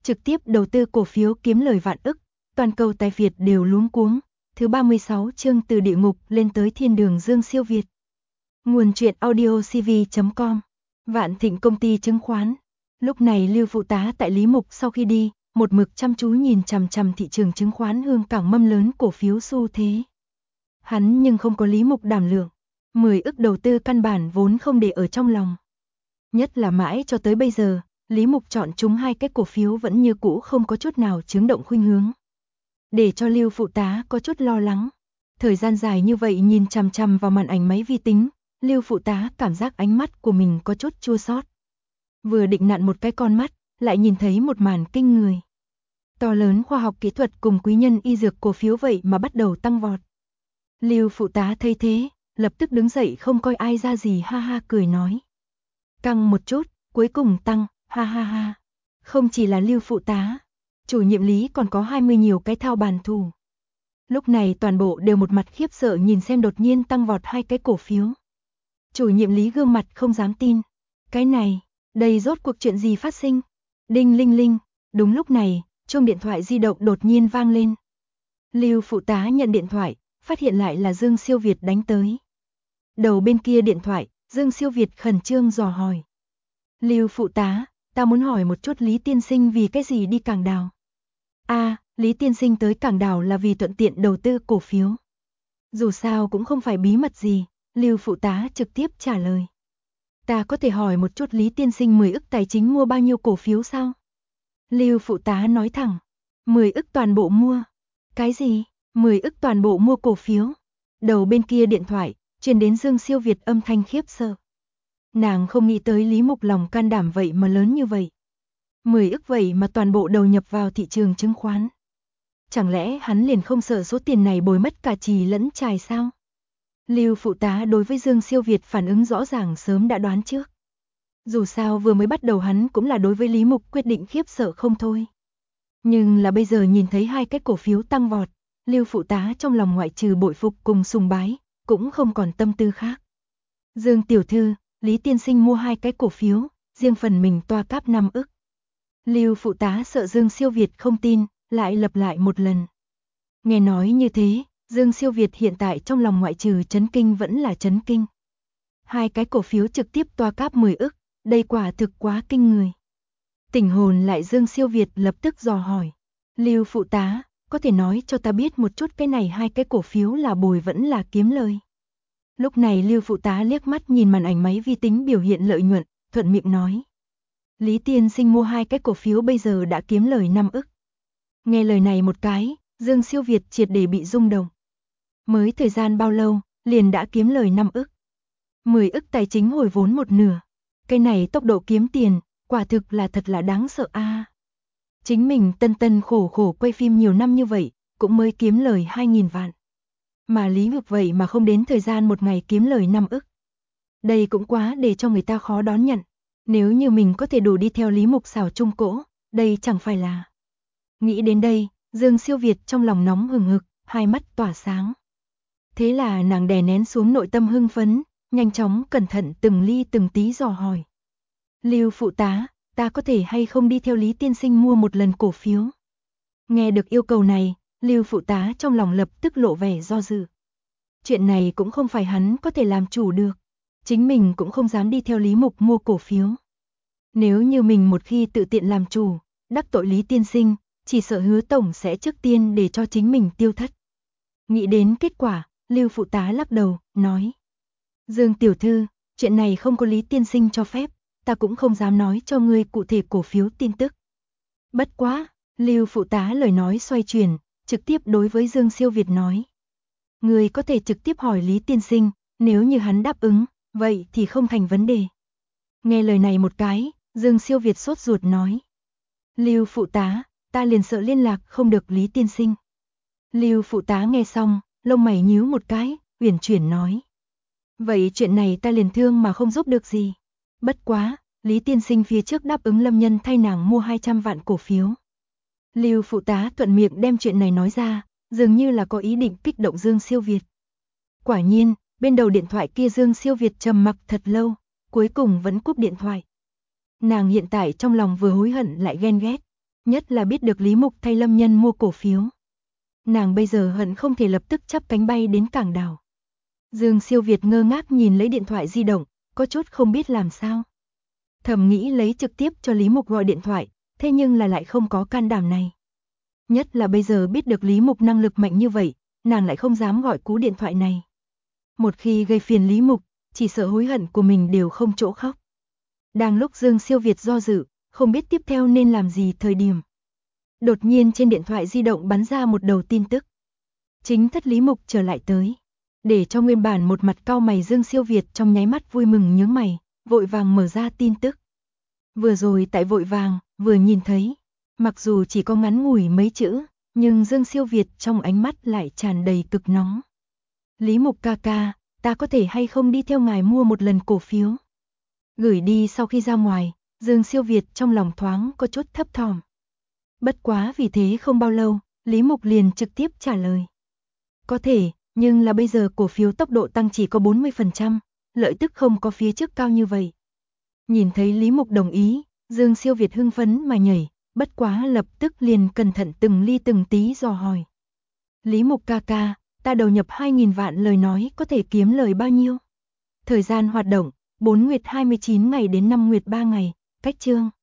trực tiếp đầu tư cổ phiếu kiếm lời vạn ức, toàn cầu tài Việt đều luống cuống. Thứ 36 chương từ địa ngục lên tới thiên đường Dương Siêu Việt. Nguồn truyện audio cv.com. Vạn Thịnh công ty chứng khoán. Lúc này Lưu phụ tá tại Lý Mục sau khi đi, một mực chăm chú nhìn chằm chằm thị trường chứng khoán hương cảng mâm lớn cổ phiếu xu thế. Hắn nhưng không có Lý Mục đảm lượng, 10 ức đầu tư căn bản vốn không để ở trong lòng. Nhất là mãi cho tới bây giờ, Lý Mục chọn chúng hai cái cổ phiếu vẫn như cũ không có chút nào chướng động khuynh hướng. Để cho Lưu phụ tá có chút lo lắng. Thời gian dài như vậy nhìn chằm chằm vào màn ảnh máy vi tính, Lưu phụ tá cảm giác ánh mắt của mình có chút chua xót. Vừa định nặn một cái con mắt, lại nhìn thấy một màn kinh người. To lớn khoa học kỹ thuật cùng quý nhân y dược cổ phiếu vậy mà bắt đầu tăng vọt. Lưu phụ tá thấy thế, lập tức đứng dậy không coi ai ra gì, ha ha cười nói. Căng một chút, cuối cùng tăng, ha ha ha. Không chỉ là Lưu phụ tá, chủ nhiệm Lý còn có 20 nhiều cái thao bàn thủ. Lúc này toàn bộ đều một mặt khiếp sợ nhìn xem đột nhiên tăng vọt hai cái cổ phiếu. Chủ nhiệm Lý gương mặt không dám tin. Cái này, đây rốt cuộc chuyện gì phát sinh? Đinh linh linh, đúng lúc này, chuông điện thoại di động đột nhiên vang lên. Lưu phụ tá nhận điện thoại, phát hiện lại là Dương Siêu Việt đánh tới. Đầu bên kia điện thoại, Dương Siêu Việt khẩn trương dò hỏi. Lưu phụ tá, ta muốn hỏi một chút Lý tiên sinh vì cái gì đi Cảng Đào? Lý tiên sinh tới Cảng Đào là vì thuận tiện đầu tư cổ phiếu. Dù sao cũng không phải bí mật gì, Lưu phụ tá trực tiếp trả lời. Ta có thể hỏi một chút Lý tiên sinh 10 ức tài chính mua bao nhiêu cổ phiếu sao? Lưu phụ tá nói thẳng, 10 ức toàn bộ mua. Cái gì? 10 ức toàn bộ mua cổ phiếu? Đầu bên kia điện thoại, truyền đến Dương Siêu Việt âm thanh khiếp sợ. Nàng không nghĩ tới Lý Mục lòng can đảm vậy mà lớn như vậy. 10 ức vậy mà toàn bộ đầu nhập vào thị trường chứng khoán. Chẳng lẽ hắn liền không sợ số tiền này bồi mất cả chì lẫn chài sao? Lưu phụ tá đối với Dương Siêu Việt phản ứng rõ ràng sớm đã đoán trước. Dù sao vừa mới bắt đầu hắn cũng là đối với Lý Mục quyết định khiếp sợ không thôi. Nhưng là bây giờ nhìn thấy hai cái cổ phiếu tăng vọt, Lưu phụ tá trong lòng ngoại trừ bội phục cùng sùng bái, cũng không còn tâm tư khác. Dương tiểu thư, Lý tiên sinh mua hai cái cổ phiếu, riêng phần mình toa cáp 5 ức. Lưu phụ tá sợ Dương Siêu Việt không tin, lại lặp lại một lần. Nghe nói như thế, Dương Siêu Việt hiện tại trong lòng ngoại trừ chấn kinh vẫn là chấn kinh. Hai cái cổ phiếu trực tiếp toa cáp 10 ức, đây quả thực quá kinh người. Tỉnh hồn lại Dương Siêu Việt lập tức dò hỏi. Lưu phụ tá, có thể nói cho ta biết một chút cái này hai cái cổ phiếu là bồi vẫn là kiếm lời? Lúc này Lưu phụ tá liếc mắt nhìn màn ảnh máy vi tính biểu hiện lợi nhuận, thuận miệng nói. Lý tiên sinh mua hai cái cổ phiếu bây giờ đã kiếm lời 5 ức. Nghe lời này một cái, Dương Siêu Việt triệt để bị rung động. Mới thời gian bao lâu, liền đã kiếm lời 5 ức. 10 ức tài chính hồi vốn một nửa. Cái này tốc độ kiếm tiền, quả thực là thật là đáng sợ a. Chính mình tân khổ khổ quay phim nhiều năm như vậy, cũng mới kiếm lời 2.000 vạn. Mà Lý Ngược vậy mà không đến thời gian một ngày kiếm lời 5 ức. Đây cũng quá để cho người ta khó đón nhận. Nếu như mình có thể đủ đi theo Lý Mục xảo trung cỗ, đây chẳng phải là... Nghĩ đến đây, Dương Siêu Việt trong lòng nóng hừng hực, hai mắt tỏa sáng. Thế là nàng đè nén xuống nội tâm hưng phấn, nhanh chóng cẩn thận từng ly từng tí dò hỏi. Lưu phụ tá, ta có thể hay không đi theo Lý tiên sinh mua một lần cổ phiếu? Nghe được yêu cầu này, Lưu phụ tá trong lòng lập tức lộ vẻ do dự. Chuyện này cũng không phải hắn có thể làm chủ được. Chính mình cũng không dám đi theo Lý Mục mua cổ phiếu. Nếu như mình một khi tự tiện làm chủ, đắc tội Lý tiên sinh, chỉ sợ Hứa tổng sẽ trước tiên để cho chính mình tiêu thất. Nghĩ đến kết quả, Lưu phụ tá lắc đầu, nói. Dương tiểu thư, chuyện này không có Lý tiên sinh cho phép, ta cũng không dám nói cho ngươi cụ thể cổ phiếu tin tức. Bất quá, Lưu phụ tá lời nói xoay chuyển, trực tiếp đối với Dương Siêu Việt nói. Ngươi có thể trực tiếp hỏi Lý tiên sinh, nếu như hắn đáp ứng, vậy thì không thành vấn đề. Nghe lời này một cái, Dương Siêu Việt sốt ruột nói. Lưu phụ tá, ta liền sợ liên lạc không được Lý tiên sinh. Lưu phụ tá nghe xong, lông mày nhíu một cái, uyển chuyển nói. Vậy chuyện này ta liền thương mà không giúp được gì. Bất quá, Lý tiên sinh phía trước đáp ứng Lâm Nhân thay nàng mua 200 vạn cổ phiếu. Lưu phụ tá thuận miệng đem chuyện này nói ra, dường như là có ý định kích động Dương Siêu Việt. Quả nhiên, bên đầu điện thoại kia Dương Siêu Việt trầm mặc thật lâu, cuối cùng vẫn cúp điện thoại. Nàng hiện tại trong lòng vừa hối hận lại ghen ghét. Nhất là biết được Lý Mục thay Lâm Nhân mua cổ phiếu. Nàng bây giờ hận không thể lập tức chắp cánh bay đến cảng đảo. Dương Siêu Việt ngơ ngác nhìn lấy điện thoại di động, có chút không biết làm sao. Thầm nghĩ lấy trực tiếp cho Lý Mục gọi điện thoại, thế nhưng là lại không có can đảm này. Nhất là bây giờ biết được Lý Mục năng lực mạnh như vậy, nàng lại không dám gọi cú điện thoại này. Một khi gây phiền Lý Mục, chỉ sợ hối hận của mình đều không chỗ khóc. Đang lúc Dương Siêu Việt do dự, không biết tiếp theo nên làm gì thời điểm. Đột nhiên trên điện thoại di động bắn ra một đầu tin tức. Chính thất Lý Mục trở lại tới. Để cho nguyên bản một mặt cau mày Dương Siêu Việt trong nháy mắt vui mừng nhướng mày, vội vàng mở ra tin tức. Vừa rồi tại vội vàng, vừa nhìn thấy. Mặc dù chỉ có ngắn ngủi mấy chữ, nhưng Dương Siêu Việt trong ánh mắt lại tràn đầy cực nóng. Lý Mục ca ca, ta có thể hay không đi theo ngài mua một lần cổ phiếu? Gửi đi sau khi ra ngoài, Dương Siêu Việt trong lòng thoáng có chút thấp thỏm. Bất quá vì thế không bao lâu, Lý Mục liền trực tiếp trả lời. Có thể, nhưng là bây giờ cổ phiếu tốc độ tăng chỉ có 40%, lợi tức không có phía trước cao như vậy. Nhìn thấy Lý Mục đồng ý, Dương Siêu Việt hưng phấn mà nhảy, bất quá lập tức liền cẩn thận từng ly từng tí dò hỏi. Lý Mục ca ca, ta đầu nhập 2.000 vạn lời nói có thể kiếm lời bao nhiêu? Thời gian hoạt động, 4 nguyệt 29 ngày đến 5 nguyệt 3 ngày, cách chương.